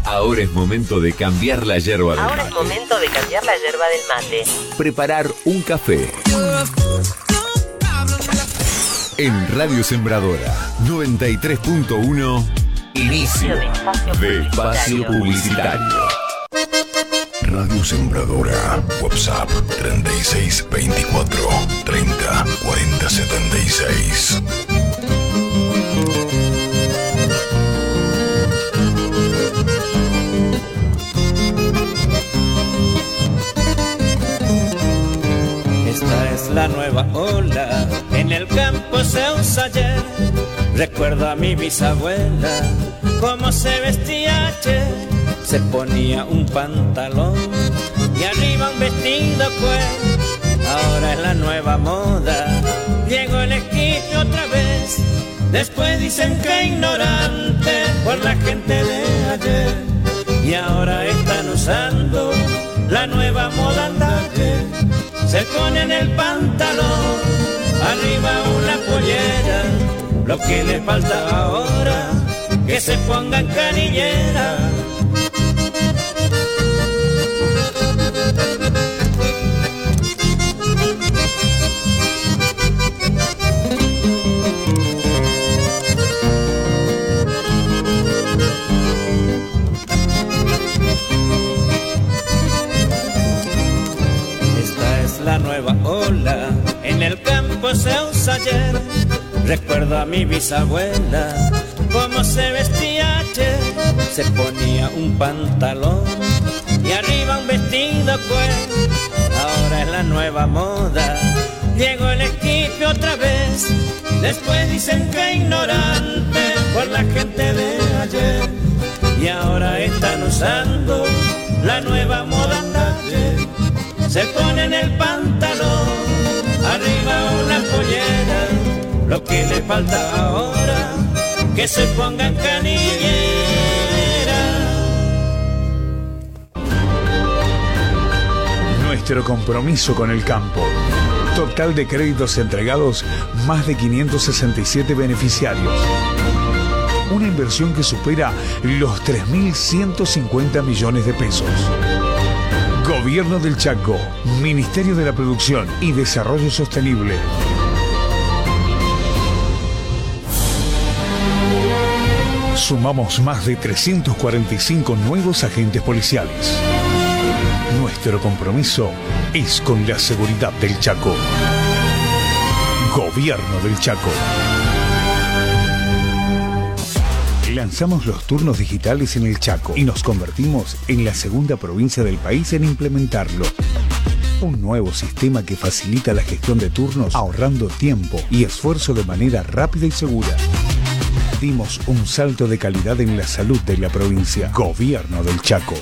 Ahora es momento de cambiar la yerba del mate. Ahora es momento de cambiar la yerba del mate. Preparar un café. En Radio Sembradora 93.1, inicio de espacio publicitario. Radio Sembradora, WhatsApp 3624 30 40 76. Esta es la nueva ola, en el campo se usa ayer. Recuerdo a mi bisabuela, cómo se vestía ayer. Se ponía un pantalón y arriba un vestido pues. Ahora es la nueva moda, llegó el esquife otra vez. Después dicen que ignorante por la gente de ayer. Y ahora están usando la nueva moda andante. Se ponen el pantalón, arriba una pollera. Lo que les falta ahora, que se pongan canillera. La nueva ola, en el campo se usa ayer. Recuerdo a mi bisabuela, cómo se vestía ayer. Se ponía un pantalón y arriba un vestido pues. Ahora es la nueva moda, llegó el esquife otra vez. Después dicen que ignorante por la gente de ayer. Y ahora están usando la nueva moda andante. Se ponen el pantalón, arriba una pollera. Lo que les falta ahora, que se pongan canillera. Nuestro compromiso con el campo. Total de créditos entregados, más de 567 beneficiarios. Una inversión que supera los 3.150 millones de pesos. Gobierno del Chaco, Ministerio de la Producción y Desarrollo Sostenible. Sumamos más de 345 nuevos agentes policiales. Nuestro compromiso es con la seguridad del Chaco. Gobierno del Chaco. Lanzamos los turnos digitales en el Chaco y nos convertimos en la segunda provincia del país en implementarlo. Un nuevo sistema que facilita la gestión de turnos ahorrando tiempo y esfuerzo de manera rápida y segura. Dimos un salto de calidad en la salud de la provincia. Gobierno del Chaco.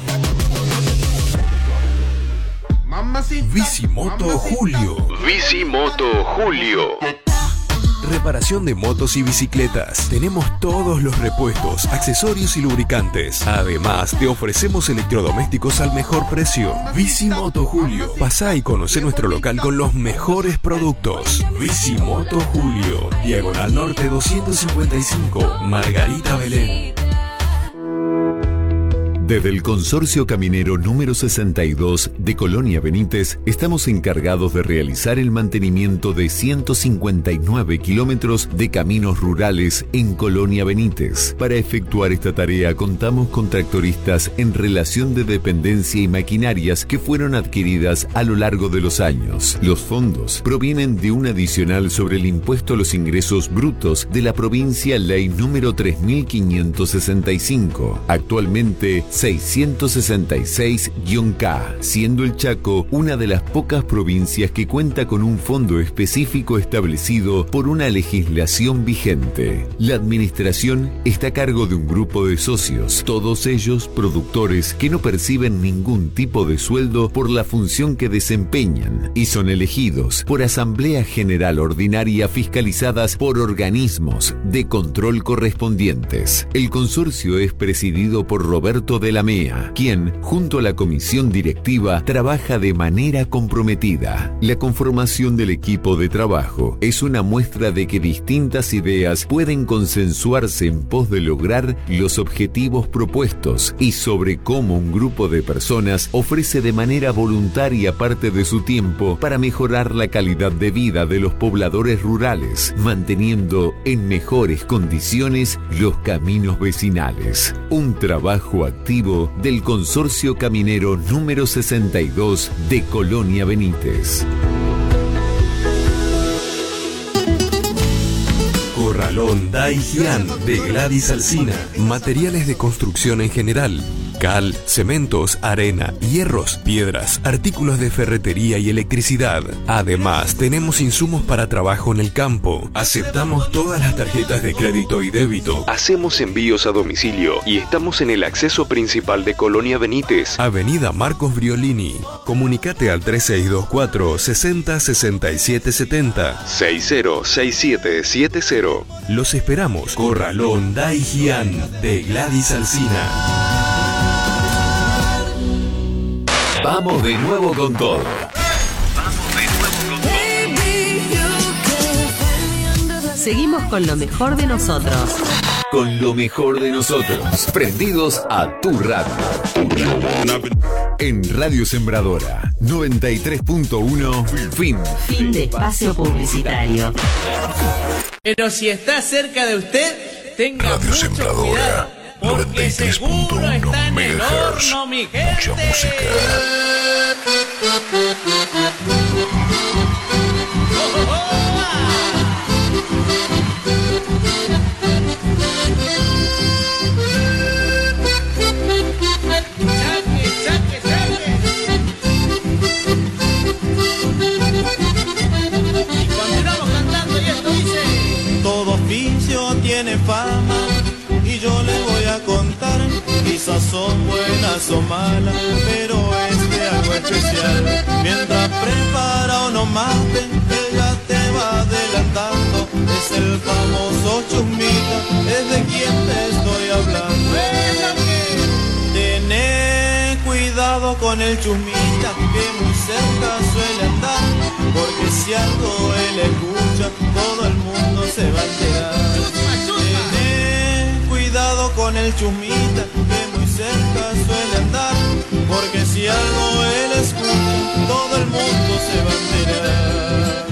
Bicimoto Julio. Bicimoto Julio. Reparación de motos y bicicletas. Tenemos todos los repuestos, accesorios y lubricantes. Además, te ofrecemos electrodomésticos al mejor precio. Bicimoto Julio. Pasá y conocé nuestro local con los mejores productos. Bicimoto Julio. Diagonal Norte 255, Margarita Belén. Desde el Consorcio Caminero número 62 de Colonia Benítez, estamos encargados de realizar el mantenimiento de 159 kilómetros de caminos rurales en Colonia Benítez. Para efectuar esta tarea contamos con tractoristas en relación de dependencia y maquinarias que fueron adquiridas a lo largo de los años. Los fondos provienen de un adicional sobre el impuesto a los ingresos brutos de la provincia Ley número 3565. Actualmente 666-K, siendo el Chaco una de las pocas provincias que cuenta con un fondo específico establecido por una legislación vigente. La administración está a cargo de un grupo de socios, todos ellos productores que no perciben ningún tipo de sueldo por la función que desempeñan y son elegidos por Asamblea General Ordinaria fiscalizadas por organismos de control correspondientes. El consorcio es presidido por Roberto de de la MEA, quien, junto a la comisión directiva, trabaja de manera comprometida. La conformación del equipo de trabajo es una muestra de que distintas ideas pueden consensuarse en pos de lograr los objetivos propuestos y sobre cómo un grupo de personas ofrece de manera voluntaria parte de su tiempo para mejorar la calidad de vida de los pobladores rurales, manteniendo en mejores condiciones los caminos vecinales. Un trabajo activo del Consorcio Caminero número 62 de Colonia Benítez. Corralón Daijian de Gladys Alsina. Materiales de construcción en general. Cal, cementos, arena, hierros, piedras, artículos de ferretería y electricidad. Además, tenemos insumos para trabajo en el campo. Aceptamos todas las tarjetas de crédito y débito. Hacemos envíos a domicilio y estamos en el acceso principal de Colonia Benítez, Avenida Marcos Briolini. Comunicate al 3624 60 67 70 606770. Los esperamos. Corralón Daijian de Gladys Alsina. Vamos de nuevo con todo. Seguimos con lo mejor de nosotros. Con lo mejor de nosotros. Prendidos a tu radio. En Radio Sembradora 93.1. Fin de espacio publicitario. Pero si está cerca de usted, tenga Radio mucho Sembradora cuidado, porque seguro 93.1 está en el MHz. horno, mi gente. Mucha música. Y continuamos cantando y esto dice: todo oficio tiene fama y yo le voy a contar. Quizás son buenas o malas, pero es de algo especial. Mientras prepara uno mate, ella te va adelantando. Es el famoso chusmita, es de quien te estoy hablando. Tené cuidado con el chusmita, que muy cerca suele andar, porque si algo él escucha, todo el mundo se va a enterar. Tené cuidado con el chusmita, que muy cerca suele andar, porque si algo él escucha, todo el mundo se va a enterar.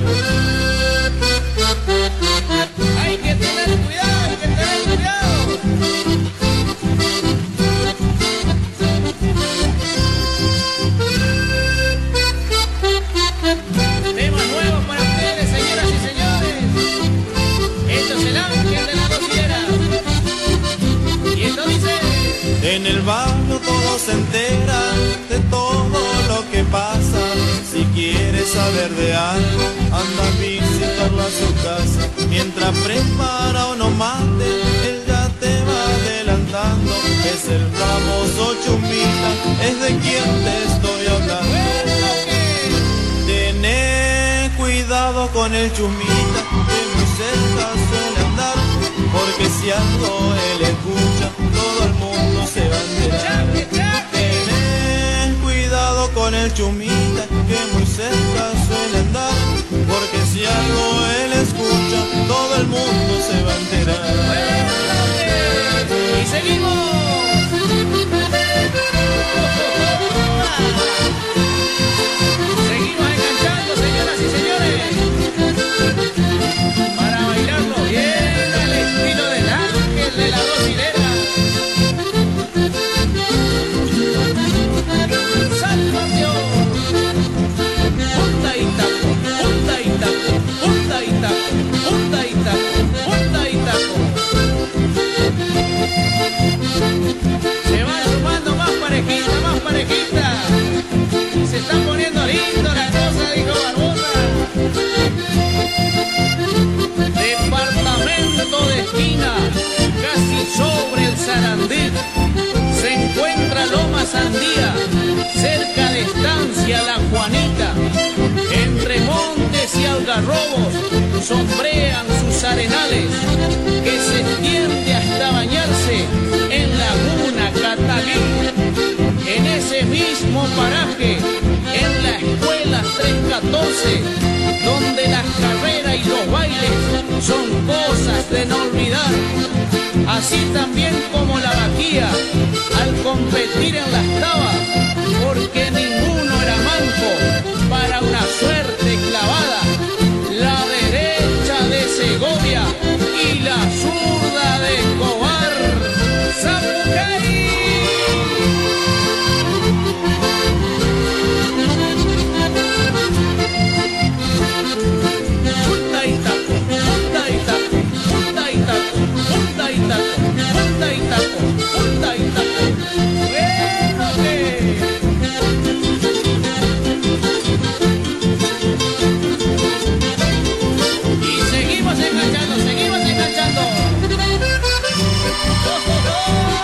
hay que tener cuidado, hay que tener cuidado. Temas nuevos para ustedes, señoras y señores. Esto es el ángel de la cociera. Y esto dice: En el barrio todos se enteran de todo lo que pasa. Si quieres saber de algo, anda a visitarlo a su casa. Mientras prepara uno mate, él ya te va adelantando. Es el famoso chumita, es de quien te estoy hablando. Tené cuidado con el chumita, que muy cerca suele andar, porque si algo él escucha, todo el mundo se va a enterar. Tené cuidado con el chumita, que muy cerca suele andar, porque si algo él escucha, todo el mundo se va a enterar. y seguimos. Seguimos enganchando, señoras y señores, para bailarlo bien al estilo del ángel de la cocinera. ¡Salva Dios! Punta y taco, punta y taco, punta y taco, punta y taco, punta y taco. Santurce, donde las carreras y los bailes son cosas de no olvidar. Así también como la Baquía al competir en las tabas, porque ninguno era manco para una suerte clavada. La derecha de Segovia y la zurda de Escobar. ¡Zapucay! Punta y taco, punta y taco, punta y taco, punta y taco, punta y taco, punta y taco. ¡Bueno que! Y seguimos enganchando, seguimos enganchando. ¡Oh, oh, oh!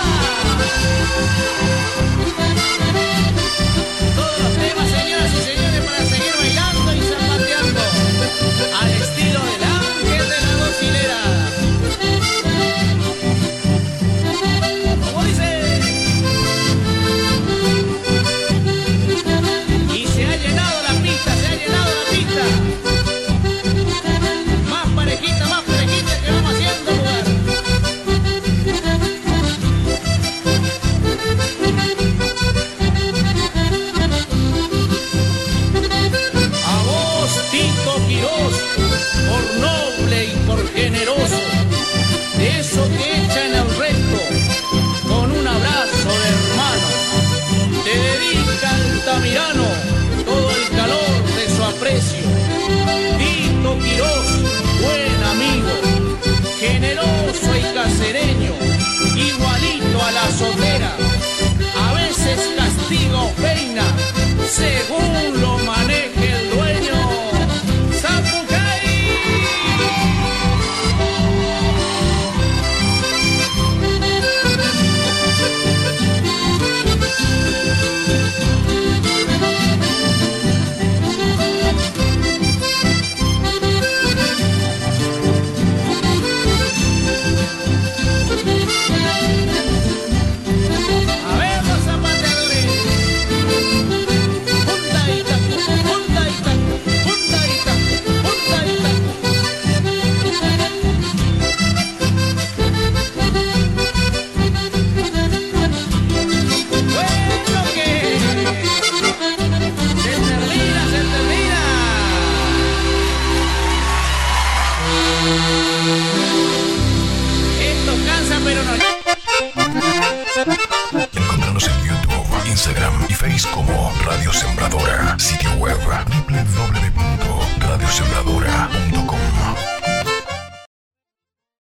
Todos los temas, señoras y señores, para seguir bailando y zapateando al estilo del ángel de las dos hileras. Como dice. Y se ha llenado la pista, se ha llenado la pista. Más parejita que vamos haciendo lugar. A vos, Tito Quirós, por noble y por generoso, de eso que echan al resto con un abrazo de hermano, te dedica Altamirano todo el calor de su aprecio. Tito Quirós, buen amigo, generoso y casereño, igualito a la sotera, a veces castiga o peina, según lo maneje el dueño. ¡Zapucay! A ver los zapateadores. Punta y taco, punta y taco, punta y taco, punta y taco. Bueno que se termina, se termina. Esto cansa pero no. Encontrarnos en YouTube, Instagram y Facebook como Radio Sembradora. Sitio web www.radiosembradora.com.